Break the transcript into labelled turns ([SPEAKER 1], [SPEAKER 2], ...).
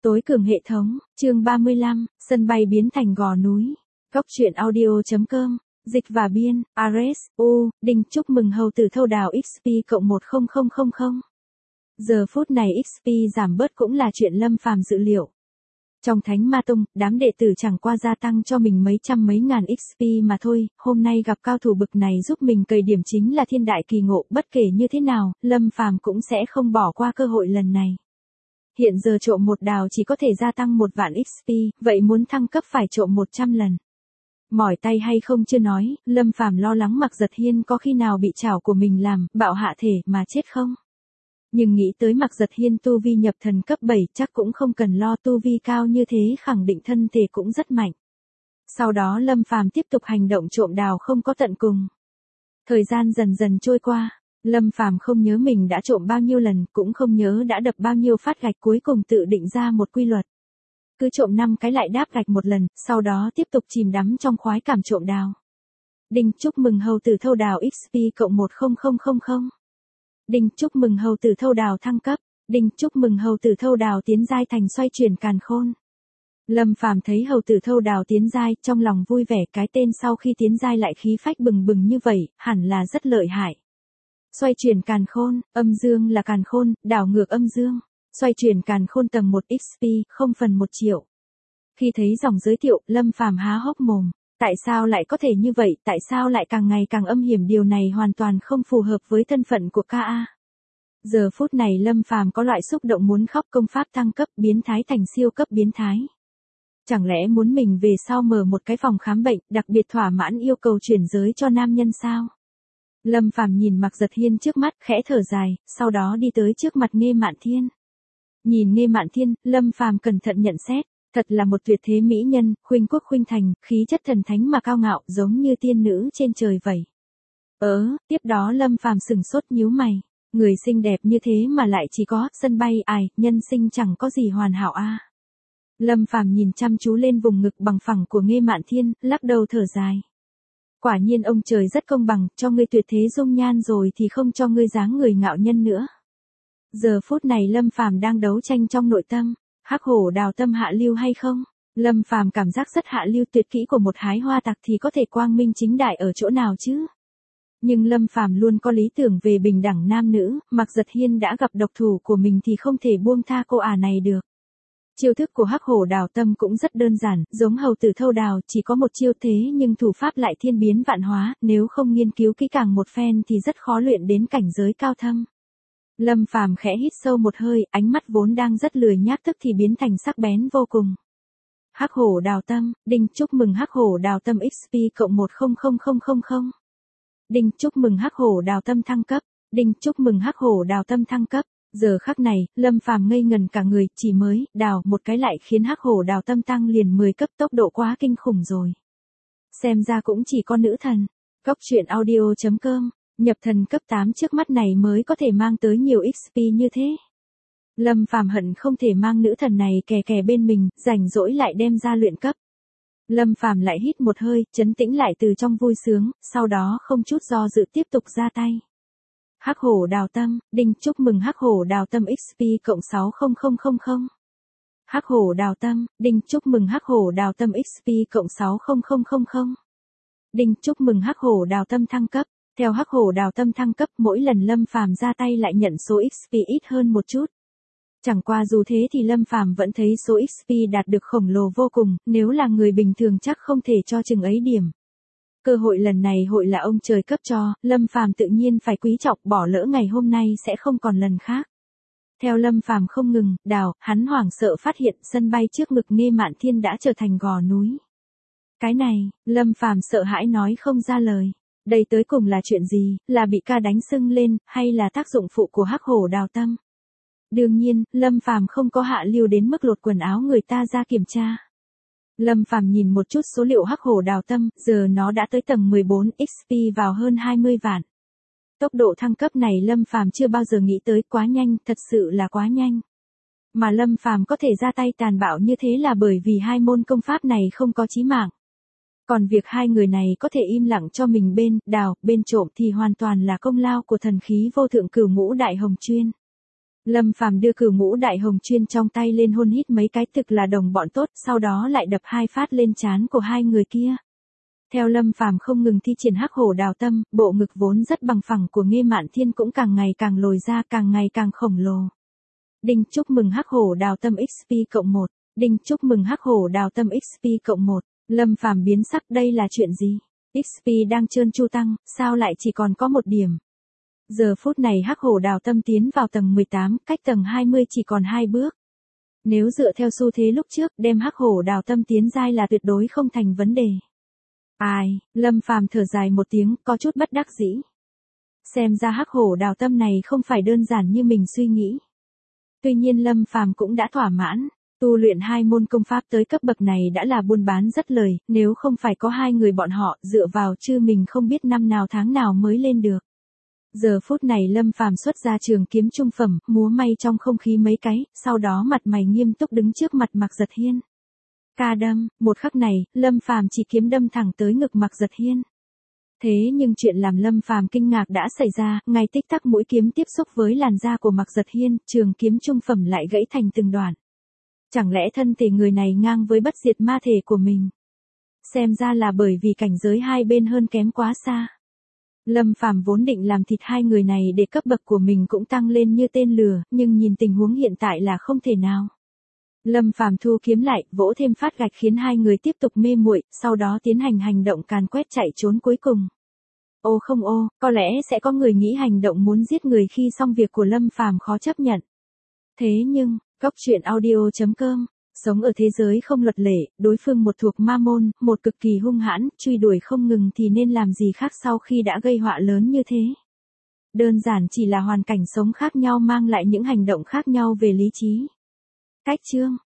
[SPEAKER 1] Tối cường hệ thống, chương 35, sân bay biến thành gò núi. Góc truyện audio.com, dịch và biên, Ares, Đinh chúc mừng hầu tử thâu đào XP cộng 10000. Giờ phút này XP giảm bớt cũng là chuyện Lâm Phàm dự liệu. Trong Thánh Ma Tông, đám đệ tử chẳng qua gia tăng cho mình mấy trăm mấy ngàn XP mà thôi, hôm nay gặp cao thủ bực này giúp mình cày điểm chính là thiên đại kỳ ngộ, bất kể như thế nào, Lâm Phàm cũng sẽ không bỏ qua cơ hội lần này. Hiện giờ trộm một đào chỉ có thể gia tăng 1 vạn XP, vậy muốn thăng cấp phải trộm 100 lần. Mỏi tay hay không chưa nói, Lâm Phàm lo lắng Mạc Giật Hiên có khi nào bị chảo của mình làm, bạo hạ thể mà chết không. Nhưng nghĩ tới Mạc Giật Hiên tu vi nhập thần cấp 7 chắc cũng không cần lo, tu vi cao như thế khẳng định thân thể cũng rất mạnh. Sau đó Lâm Phàm tiếp tục hành động trộm đào không có tận cùng. Thời gian dần dần trôi qua, Lâm Phàm không nhớ mình đã trộm bao nhiêu lần, cũng không nhớ đã đập bao nhiêu phát gạch, cuối cùng tự định ra một quy luật. Cứ trộm 5 cái lại đáp gạch một lần, sau đó tiếp tục chìm đắm trong khoái cảm trộm đào. Đinh chúc mừng hầu tử thâu đào XP cộng 10000. Đinh chúc mừng hầu tử thâu đào thăng cấp. Đinh chúc mừng hầu tử thâu đào tiến giai thành xoay chuyển càn khôn. Lâm Phàm thấy hầu tử thâu đào tiến giai, trong lòng vui vẻ, cái tên sau khi tiến giai lại khí phách bừng bừng như vậy, hẳn là rất lợi hại. Xoay chuyển càn khôn, âm dương là càn khôn, đảo ngược âm dương. Xoay chuyển càn khôn tầng 1 XP, 0/1 triệu. Khi thấy dòng giới thiệu, Lâm Phàm há hốc mồm. Tại sao lại có thể như vậy, tại sao lại càng ngày càng âm hiểm, điều này hoàn toàn không phù hợp với thân phận của KA. Giờ phút này Lâm Phàm có loại xúc động muốn khóc, công pháp thăng cấp biến thái thành siêu cấp biến thái. Chẳng lẽ muốn mình về sau mở một cái phòng khám bệnh, đặc biệt thỏa mãn yêu cầu chuyển giới cho nam nhân sao? Lâm Phàm nhìn Mạc Giật Hiên trước mắt, khẽ thở dài, sau đó đi tới trước mặt Nghê Mạn Thiên. Nhìn Nghê Mạn Thiên, Lâm Phàm cẩn thận nhận xét, thật là một tuyệt thế mỹ nhân, khuynh quốc khuynh thành, khí chất thần thánh mà cao ngạo, giống như tiên nữ trên trời vậy. Tiếp đó Lâm Phàm sừng sốt nhíu mày, người xinh đẹp như thế mà lại chỉ có sân bay, nhân sinh chẳng có gì hoàn hảo a. Lâm Phàm nhìn chăm chú lên vùng ngực bằng phẳng của Nghê Mạn Thiên, lắc đầu thở dài. Quả nhiên ông trời rất công bằng, cho ngươi tuyệt thế dung nhan rồi thì không cho ngươi dáng người ngạo nhân nữa. Giờ phút này Lâm Phàm đang đấu tranh trong nội tâm, hắc hổ đào tâm hạ lưu hay không? Lâm Phàm cảm giác rất hạ lưu, tuyệt kỹ của một hái hoa tặc thì có thể quang minh chính đại ở chỗ nào chứ? Nhưng Lâm Phàm luôn có lý tưởng về bình đẳng nam nữ, Mạc Giật Hiên đã gặp độc thủ của mình thì không thể buông tha cô ả này được. Chiêu thức của hắc hổ đào tâm cũng rất đơn giản, giống hầu tử thâu đào, chỉ có một chiêu thế nhưng thủ pháp lại thiên biến vạn hóa, nếu không nghiên cứu kỹ càng một phen thì rất khó luyện đến cảnh giới cao thâm. Lâm Phàm khẽ hít sâu một hơi, ánh mắt vốn đang rất lười nhác tức thì biến thành sắc bén vô cùng. Hắc hổ đào tâm, đinh chúc mừng hắc hổ đào tâm XP cộng 10000. Đinh chúc mừng hắc hổ đào tâm thăng cấp. Đinh chúc mừng hắc hổ đào tâm thăng cấp. Giờ khắc này, Lâm Phàm ngây ngần cả người, chỉ mới đào một cái lại khiến hắc hổ đào tâm tăng liền 10 cấp, tốc độ quá kinh khủng rồi. Xem ra cũng chỉ có nữ thần. Góc truyện audio.com, nhập thần cấp 8 trước mắt này mới có thể mang tới nhiều XP như thế. Lâm Phàm hận không thể mang nữ thần này kè kè bên mình, rảnh rỗi lại đem ra luyện cấp. Lâm Phàm lại hít một hơi, trấn tĩnh lại từ trong vui sướng, sau đó không chút do dự tiếp tục ra tay. Hắc hổ đào tâm, đinh chúc mừng hắc hổ đào tâm XP cộng 6000. Hắc hổ đào tâm, đinh chúc mừng hắc hổ đào tâm XP cộng 6000. Đinh chúc mừng hắc hổ đào tâm thăng cấp. Theo hắc hổ đào tâm thăng cấp, mỗi lần Lâm Phàm ra tay lại nhận số XP ít hơn một chút. Chẳng qua dù thế thì Lâm Phàm vẫn thấy số XP đạt được khổng lồ vô cùng, nếu là người bình thường chắc không thể cho chừng ấy điểm. Cơ hội lần này hội là ông trời cấp cho, Lâm Phàm tự nhiên phải quý trọng, bỏ lỡ ngày hôm nay sẽ không còn lần khác. Theo Lâm Phàm không ngừng đào, hắn hoảng sợ phát hiện sân bay trước ngực Nghê Mạn Thiên đã trở thành gò núi. Cái này, Lâm Phàm sợ hãi nói không ra lời. Đây tới cùng là chuyện gì, là bị ca đánh sưng lên, hay là tác dụng phụ của hắc hổ đào tâm? Đương nhiên, Lâm Phàm không có hạ lưu đến mức lột quần áo người ta ra kiểm tra. Lâm Phàm nhìn một chút số liệu hắc hổ đào tâm, giờ nó đã tới tầng 14, XP vào hơn 20 vạn. Tốc độ thăng cấp này Lâm Phàm chưa bao giờ nghĩ tới, quá nhanh, thật sự là quá nhanh. Mà Lâm Phàm có thể ra tay tàn bạo như thế là bởi vì hai môn công pháp này không có chí mạng. Còn việc hai người này có thể im lặng cho mình bên đào, bên trộm thì hoàn toàn là công lao của thần khí vô thượng Cửu Ngũ Đại Hồng Chuyên. Lâm Phàm đưa Cửu Ngũ Đại Hồng Chuyên trong tay lên hôn hít mấy cái thực là đồng bọn tốt, sau đó lại đập 2 phát lên trán của hai người kia. Theo Lâm Phàm không ngừng thi triển Hắc Hổ Đào Tâm, bộ ngực vốn rất bằng phẳng của Nghê Mạn Thiên cũng càng ngày càng lồi ra, càng ngày càng khổng lồ. Đinh, chúc mừng Hắc Hổ Đào Tâm XP cộng 1. Đinh, chúc mừng Hắc Hổ Đào Tâm XP cộng 1. Lâm Phàm biến sắc, đây là chuyện gì? XP đang trơn tru tăng, sao lại chỉ còn có 1 điểm? Giờ phút này Hắc Hổ Đào Tâm tiến vào tầng 18, cách tầng 20 chỉ còn 2 bước. Nếu dựa theo xu thế lúc trước, đem Hắc Hổ Đào Tâm tiến giai là tuyệt đối không thành vấn đề. Ai, Lâm Phàm thở dài một tiếng, có chút bất đắc dĩ. Xem ra Hắc Hổ Đào Tâm này không phải đơn giản như mình suy nghĩ. Tuy nhiên Lâm Phàm cũng đã thỏa mãn, tu luyện 2 môn công pháp tới cấp bậc này đã là buôn bán rất lời, nếu không phải có 2 người bọn họ, dựa vào chứ mình không biết năm nào tháng nào mới lên được. Giờ phút này Lâm Phàm xuất ra trường kiếm trung phẩm, múa may trong không khí mấy cái, sau đó mặt mày nghiêm túc đứng trước mặt Mạc Giật Hiên. Ca đâm, một khắc này, Lâm Phàm chỉ kiếm đâm thẳng tới ngực Mạc Giật Hiên. Thế nhưng chuyện làm Lâm Phàm kinh ngạc đã xảy ra, ngay tích tắc mũi kiếm tiếp xúc với làn da của Mạc Giật Hiên, trường kiếm trung phẩm lại gãy thành từng đoạn. Chẳng lẽ thân thể người này ngang với bất diệt ma thể của mình? Xem ra là bởi vì cảnh giới hai bên hơn kém quá xa. Lâm Phàm vốn định làm thịt 2 người này để cấp bậc của mình cũng tăng lên như tên lừa, nhưng nhìn tình huống hiện tại là không thể nào. Lâm Phàm thu kiếm lại, vỗ thêm phát gạch khiến 2 người tiếp tục mê muội, sau đó tiến hành hành động càn quét chạy trốn cuối cùng. Ô không ô, có lẽ sẽ có người nghĩ hành động muốn giết người khi xong việc của Lâm Phàm khó chấp nhận. Thế nhưng, Cóc Truyện Audio.com, sống ở thế giới không luật lệ, đối phương một thuộc ma môn, một cực kỳ hung hãn, truy đuổi không ngừng thì nên làm gì khác sau khi đã gây họa lớn như thế. Đơn giản chỉ là hoàn cảnh sống khác nhau mang lại những hành động khác nhau về lý trí. Cách chương